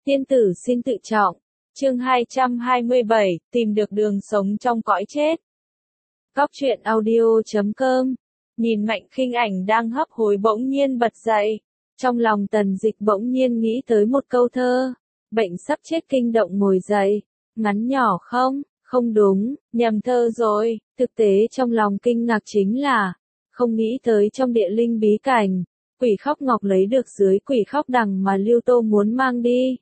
Tiên tử xin tự trọng. Chương 227, tìm được đường sống trong cõi chết. Góc truyện audio.com. Nhìn Mạnh Khinh Ảnh đang hấp hối bỗng nhiên bật dậy. Trong lòng Tần Dịch bỗng nhiên nghĩ tới một câu thơ. Bệnh sắp chết kinh động ngồi dậy. Ngắn nhỏ không? Không đúng, nhầm thơ rồi. Thực tế trong lòng kinh ngạc chính là, không nghĩ tới trong địa linh bí cảnh, quỷ khóc ngọc lấy được dưới quỷ khóc đằng mà Lưu Tô muốn mang đi.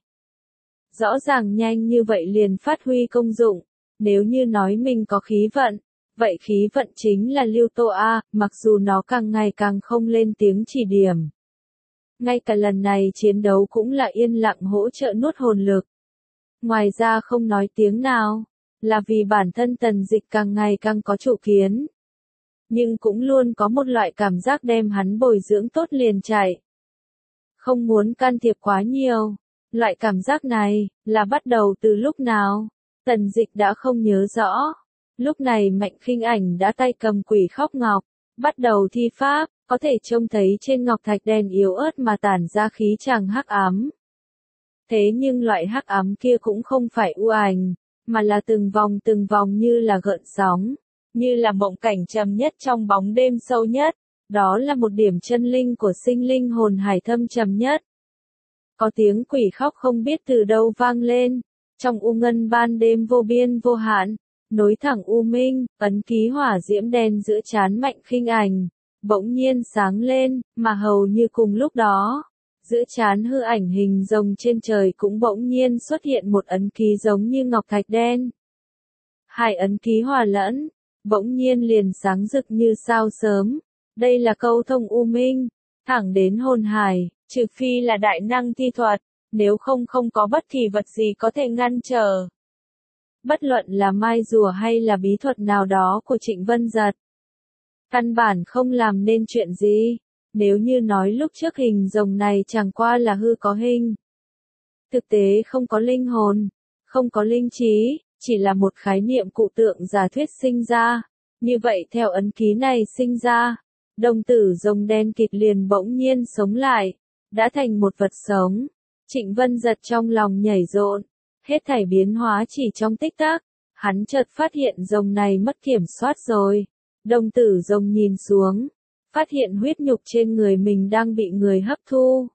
Rõ ràng nhanh như vậy liền phát huy công dụng, nếu như nói mình có khí vận, vậy khí vận chính là Lưu Tô A, mặc dù nó càng ngày càng không lên tiếng chỉ điểm. Ngay cả lần này chiến đấu cũng là yên lặng hỗ trợ nuốt hồn lực. Ngoài ra không nói tiếng nào, là vì bản thân Tần Dịch càng ngày càng có chủ kiến. Nhưng cũng luôn có một loại cảm giác đem hắn bồi dưỡng tốt liền chạy. Không muốn can thiệp quá nhiều. Loại cảm giác này, là bắt đầu từ lúc nào? Tần Dịch đã không nhớ rõ. Lúc này Mạnh Khinh Ảnh đã tay cầm quỷ khóc ngọc, bắt đầu thi pháp, có thể trông thấy trên ngọc thạch đèn yếu ớt mà tản ra khí chàng hắc ám. Thế nhưng loại hắc ám kia cũng không phải u ảnh, mà là từng vòng như là gợn sóng, như là mộng cảnh trầm nhất trong bóng đêm sâu nhất. Đó là một điểm chân linh của sinh linh hồn hải thâm trầm nhất. Có tiếng quỷ khóc không biết từ đâu vang lên, trong u ngân ban đêm vô biên vô hạn, nối thẳng u minh, ấn ký hỏa diễm đen giữa trán Mạnh Khinh Ảnh, bỗng nhiên sáng lên, mà hầu như cùng lúc đó, giữa trán hư ảnh hình rồng trên trời cũng bỗng nhiên xuất hiện một ấn ký giống như ngọc thạch đen. Hai ấn ký hòa lẫn, bỗng nhiên liền sáng rực như sao sớm, đây là câu thông u minh, thẳng đến hồn hải. Trừ phi là đại năng thi thuật, nếu không có bất kỳ vật gì có thể ngăn trở. Bất luận là mai rùa hay là bí thuật nào đó của Trịnh Vân Giật. Căn bản không làm nên chuyện gì, nếu như nói lúc trước hình rồng này chẳng qua là hư có hình. Thực tế không có linh hồn, không có linh trí, chỉ là một khái niệm cụ tượng giả thuyết sinh ra. Như vậy theo ấn ký này sinh ra, đồng tử rồng đen kịt liền bỗng nhiên sống lại. Đã thành một vật sống. Trịnh Vân Giật trong lòng nhảy rộn, hết thảy biến hóa chỉ trong tích tắc, hắn chợt phát hiện rồng này mất kiểm soát rồi. Đồng tử rồng nhìn xuống, phát hiện huyết nhục trên người mình đang bị người hấp thu.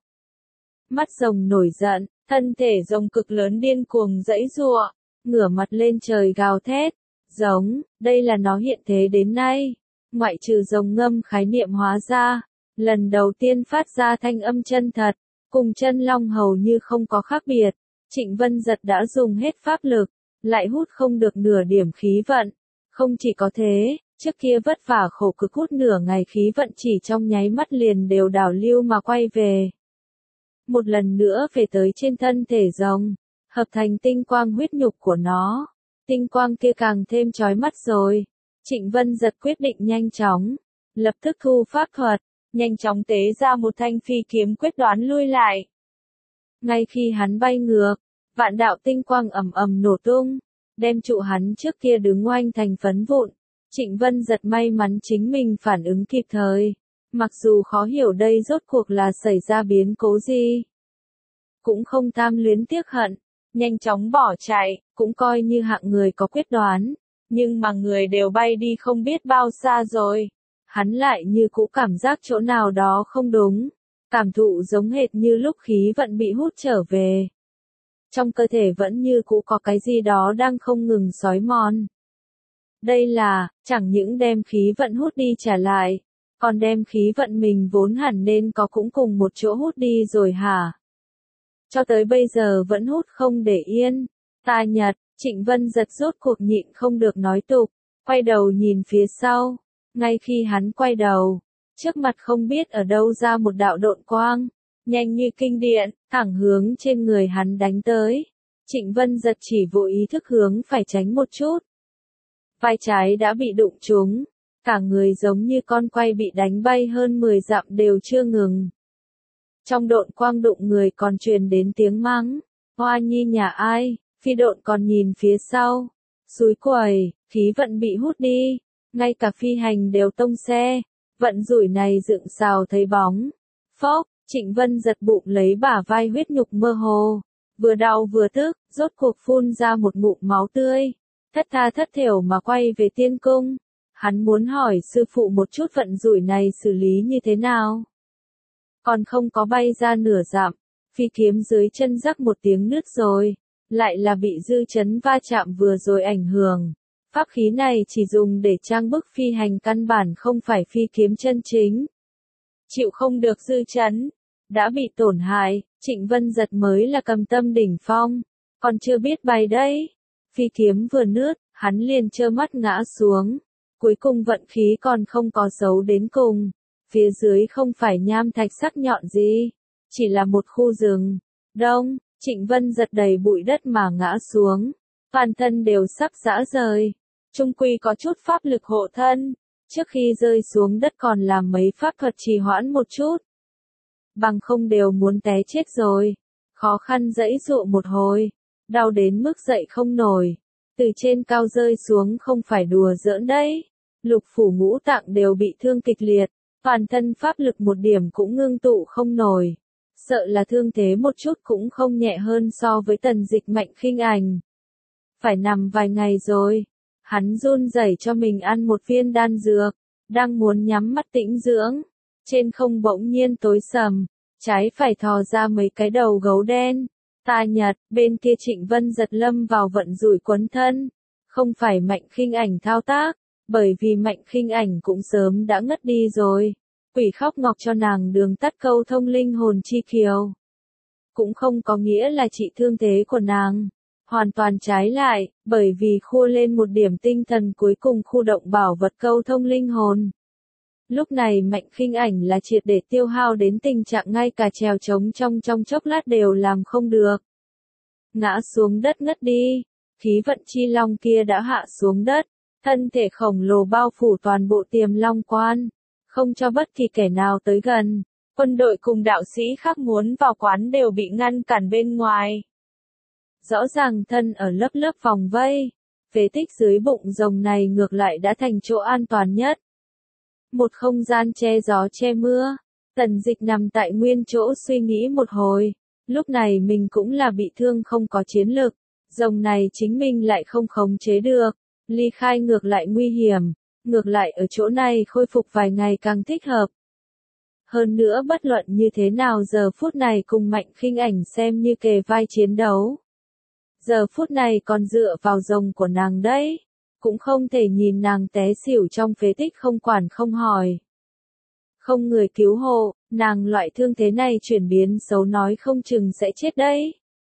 Mắt rồng nổi giận, thân thể rồng cực lớn điên cuồng giãy giụa, ngửa mặt lên trời gào thét, giống, đây là nó hiện thế đến nay, ngoại trừ rồng ngâm khái niệm hóa ra. Lần đầu tiên phát ra thanh âm chân thật, cùng chân long hầu như không có khác biệt. Trịnh Vân Giật đã dùng hết pháp lực, lại hút không được nửa điểm khí vận. Không chỉ có thế, trước kia vất vả khổ cực hút nửa ngày khí vận chỉ trong nháy mắt liền đều đảo lưu mà quay về. Một lần nữa về tới trên thân thể rồng, hợp thành tinh quang huyết nhục của nó. Tinh quang kia càng thêm chói mắt rồi. Trịnh Vân Giật quyết định nhanh chóng, lập tức thu pháp thuật. Nhanh chóng tế ra một thanh phi kiếm quyết đoán lui lại. Ngay khi hắn bay ngược, vạn đạo tinh quang ầm ầm nổ tung, đem trụ hắn trước kia đứng oanh thành phấn vụn. Trịnh Vân Giật may mắn chính mình phản ứng kịp thời, mặc dù khó hiểu đây rốt cuộc là xảy ra biến cố gì. Cũng không tham luyến tiếc hận, nhanh chóng bỏ chạy, cũng coi như hạng người có quyết đoán, nhưng mà người đều bay đi không biết bao xa rồi. Hắn lại như cũ cảm giác chỗ nào đó không đúng, cảm thụ giống hệt như lúc khí vận bị hút trở về. Trong cơ thể vẫn như cũ có cái gì đó đang không ngừng xói mòn. Đây là, chẳng những đem khí vận hút đi trả lại, còn đem khí vận mình vốn hẳn nên có cũng cùng một chỗ hút đi rồi hả? Cho tới bây giờ vẫn hút không để yên. Ta Nhật, Trịnh Vân Giật rốt cuộc nhịn không được nói tục, quay đầu nhìn phía sau. Ngay khi hắn quay đầu, trước mặt không biết ở đâu ra một đạo độn quang, nhanh như kinh điện, thẳng hướng trên người hắn đánh tới. Trịnh Vân Giật chỉ vô ý thức hướng phải tránh một chút. Vai trái đã bị đụng trúng, cả người giống như con quay bị đánh bay hơn 10 dặm đều chưa ngừng. Trong độn quang đụng người còn truyền đến tiếng mắng, Hoa Nhi nhà ai, phi độn còn nhìn phía sau, xúi quẩy, khí vận bị hút đi. Ngay cả phi hành đều tông xe, vận rủi này dựng xào thấy bóng. Phốc, Trịnh Vân Giật bụng lấy bả vai huyết nhục mơ hồ, vừa đau vừa tức, rốt cuộc phun ra một ngụm máu tươi, thất tha thất thểu mà quay về tiên cung. Hắn muốn hỏi sư phụ một chút vận rủi này xử lý như thế nào. Còn không có bay ra nửa dặm, phi kiếm dưới chân rắc một tiếng nứt rồi, lại là bị dư chấn va chạm vừa rồi ảnh hưởng. Pháp khí này chỉ dùng để trang bức phi hành, căn bản không phải phi kiếm chân chính. Chịu không được dư chấn, đã bị tổn hại, Trịnh Vân Giật mới là cầm tâm đỉnh phong, còn chưa biết bay đấy. Phi kiếm vừa nứt, hắn liền trơ mắt ngã xuống. Cuối cùng vận khí còn không có xấu đến cùng. Phía dưới không phải nham thạch sắc nhọn gì, chỉ là một khu rừng. Đông, Trịnh Vân Giật đầy bụi đất mà ngã xuống. Toàn thân đều sắp rã rời. Trung quy có chút pháp lực hộ thân. Trước khi rơi xuống đất còn làm mấy pháp thuật trì hoãn một chút. Bằng không đều muốn té chết rồi. Khó khăn giãy dụa một hồi. Đau đến mức dậy không nổi. Từ trên cao rơi xuống không phải đùa giỡn đấy. Lục phủ ngũ tạng đều bị thương kịch liệt. Toàn thân pháp lực một điểm cũng ngưng tụ không nổi. Sợ là thương thế một chút cũng không nhẹ hơn so với Tần Dịch Mạnh Khinh Ảnh. Phải nằm vài ngày rồi. Hắn run rẩy cho mình ăn một viên đan dược. Đang muốn nhắm mắt tĩnh dưỡng. Trên không bỗng nhiên tối sầm. Trái phải thò ra mấy cái đầu gấu đen. Ta Nhật, bên kia Trịnh Vân Giật lâm vào vận rủi quấn thân. Không phải Mạnh Khinh Ảnh thao tác. Bởi vì Mạnh Khinh Ảnh cũng sớm đã ngất đi rồi. Quỷ khóc ngọc cho nàng đường tắt câu thông linh hồn chi kiều. Cũng không có nghĩa là trị thương thế của nàng. Hoàn toàn trái lại, bởi vì khua lên một điểm tinh thần cuối cùng khu động bảo vật câu thông linh hồn. Lúc này Mạnh Khinh Ảnh là triệt để tiêu hao đến tình trạng ngay cả trèo trống trong chốc lát đều làm không được. Ngã xuống đất ngất đi, khí vận chi long kia đã hạ xuống đất, thân thể khổng lồ bao phủ toàn bộ Tiềm Long Quan, không cho bất kỳ kẻ nào tới gần. Quân đội cùng đạo sĩ khác muốn vào quán đều bị ngăn cản bên ngoài. Rõ ràng thân ở lớp lớp vòng vây, phế tích dưới bụng rồng này ngược lại đã thành chỗ an toàn nhất. Một không gian che gió che mưa, Tần Dịch nằm tại nguyên chỗ suy nghĩ một hồi, lúc này mình cũng là bị thương không có chiến lực, rồng này chính mình lại không khống chế được, ly khai ngược lại nguy hiểm, ngược lại ở chỗ này khôi phục vài ngày càng thích hợp. Hơn nữa bất luận như thế nào giờ phút này cùng Mạnh Khinh Ảnh xem như kề vai chiến đấu. Giờ phút này còn dựa vào rồng của nàng đấy. Cũng không thể nhìn nàng té xỉu trong phế tích không quản không hỏi. Không người cứu hộ, nàng loại thương thế này chuyển biến xấu nói không chừng sẽ chết đấy.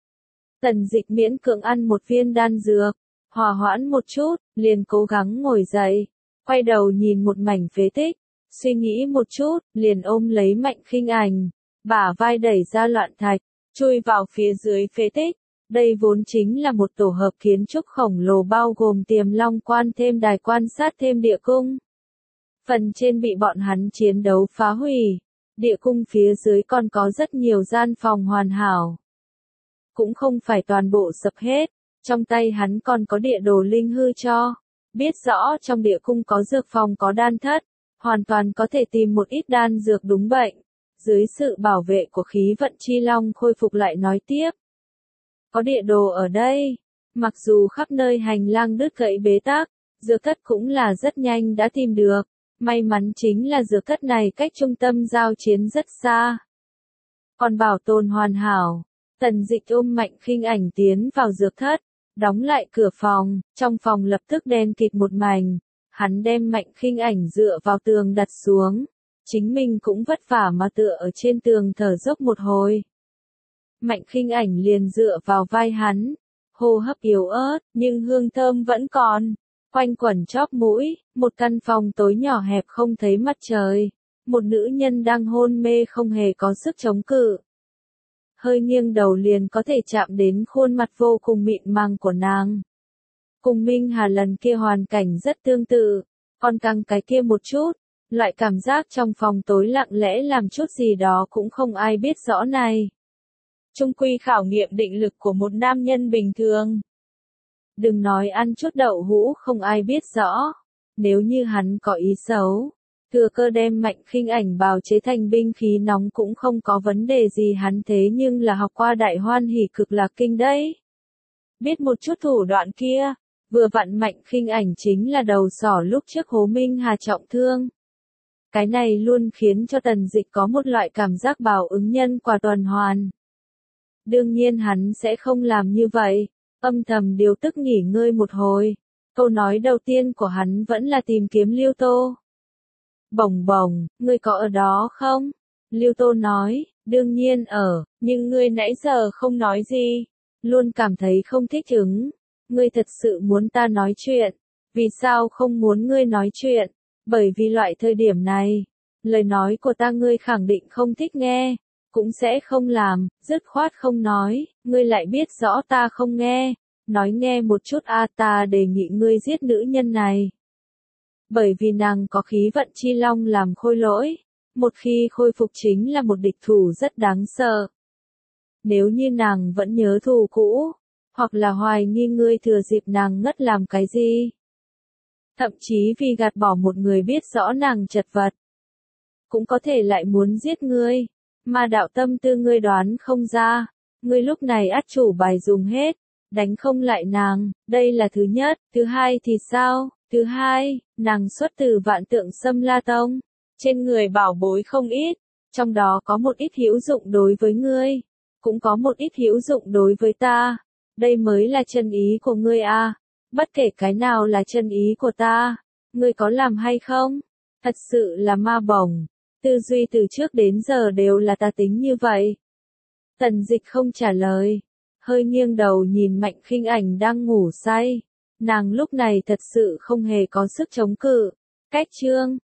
Tần Dịch miễn cưỡng ăn một viên đan dược, hòa hoãn một chút, liền cố gắng ngồi dậy, quay đầu nhìn một mảnh phế tích, suy nghĩ một chút, liền ôm lấy Mạnh Khinh Ảnh, bả vai đẩy ra loạn thạch, chui vào phía dưới phế tích. Đây vốn chính là một tổ hợp kiến trúc khổng lồ bao gồm Tiềm Long Quan thêm đài quan sát thêm địa cung. Phần trên bị bọn hắn chiến đấu phá hủy, địa cung phía dưới còn có rất nhiều gian phòng hoàn hảo. Cũng không phải toàn bộ sập hết, trong tay hắn còn có địa đồ linh hư cho. Biết rõ trong địa cung có dược phòng có đan thất, hoàn toàn có thể tìm một ít đan dược đúng bệnh. Dưới sự bảo vệ của khí vận chi long khôi phục lại nói tiếp. Có địa đồ ở đây, mặc dù khắp nơi hành lang đứt gãy bế tắc, dược thất cũng là rất nhanh đã tìm được. May mắn chính là dược thất này cách trung tâm giao chiến rất xa. Còn bảo tồn hoàn hảo, Tần Dịch ôm Mạnh Khinh Ảnh tiến vào dược thất, đóng lại cửa phòng, trong phòng lập tức đen kịt một mảnh. Hắn đem Mạnh Khinh Ảnh dựa vào tường đặt xuống, chính mình cũng vất vả mà tựa ở trên tường thở dốc một hồi. Mạnh Khinh Ảnh liền dựa vào vai hắn, hô hấp yếu ớt, nhưng hương thơm vẫn còn, quanh quẩn chóp mũi, một căn phòng tối nhỏ hẹp không thấy mặt trời, một nữ nhân đang hôn mê không hề có sức chống cự. Hơi nghiêng đầu liền có thể chạm đến khuôn mặt vô cùng mịn màng của nàng. Cùng Minh Hà lần kia hoàn cảnh rất tương tự, còn càng cái kia một chút, loại cảm giác trong phòng tối lặng lẽ làm chút gì đó cũng không ai biết rõ này. Trung quy khảo nghiệm định lực của một nam nhân bình thường. Đừng nói ăn chút đậu hũ không ai biết rõ. Nếu như hắn có ý xấu, Thừa cơ đem Mạnh Khinh Ảnh bào chế thành binh khí nóng cũng không có vấn đề gì, hắn thế nhưng là học qua Đại Hoan Hỷ Cực Lạc Kinh đấy. Biết một chút thủ đoạn kia, vừa vặn Mạnh Khinh Ảnh chính là đầu sỏ lúc trước Hố Minh Hà trọng thương. Cái này luôn khiến cho Tần Dịch có một loại cảm giác báo ứng nhân quả tuần hoàn. Đương nhiên hắn sẽ không làm như vậy, âm thầm điều tức nghỉ ngơi một hồi. Câu nói đầu tiên của hắn vẫn là tìm kiếm Lưu Tô. Bồng bồng, ngươi có ở đó không? Lưu Tô nói, đương nhiên ở, nhưng ngươi nãy giờ không nói gì. Luôn cảm thấy không thích ứng. Ngươi thật sự muốn ta nói chuyện. Vì sao không muốn ngươi nói chuyện? Bởi vì loại thời điểm này, lời nói của ta ngươi khẳng định không thích nghe, cũng sẽ không làm, dứt khoát không nói, ngươi lại biết rõ ta không nghe. Nói nghe một chút a, ta đề nghị ngươi giết nữ nhân này. Bởi vì nàng có khí vận chi long làm khôi lỗi, một khi khôi phục chính là một địch thủ rất đáng sợ. Nếu như nàng vẫn nhớ thù cũ, hoặc là hoài nghi ngươi thừa dịp nàng ngất làm cái gì. Thậm chí vì gạt bỏ một người biết rõ nàng chật vật, cũng có thể lại muốn giết ngươi, mà đạo tâm tư ngươi đoán không ra, ngươi lúc này át chủ bài dùng hết, đánh không lại nàng, đây là thứ nhất. Thứ hai thì sao? Thứ hai, nàng xuất từ Vạn Tượng Xâm La Tông, trên người bảo bối không ít, trong đó có một ít hữu dụng đối với ngươi, cũng có một ít hữu dụng đối với ta. Đây mới là chân ý của ngươi à? Bất kể cái nào là chân ý của ta, ngươi có làm hay không? Thật sự là ma bổng. Tư duy từ trước đến giờ đều là ta tính như vậy. Tần Dịch không trả lời, hơi nghiêng đầu nhìn Mạnh Khinh Ảnh đang ngủ say. Nàng lúc này thật sự không hề có sức chống cự. Cách chương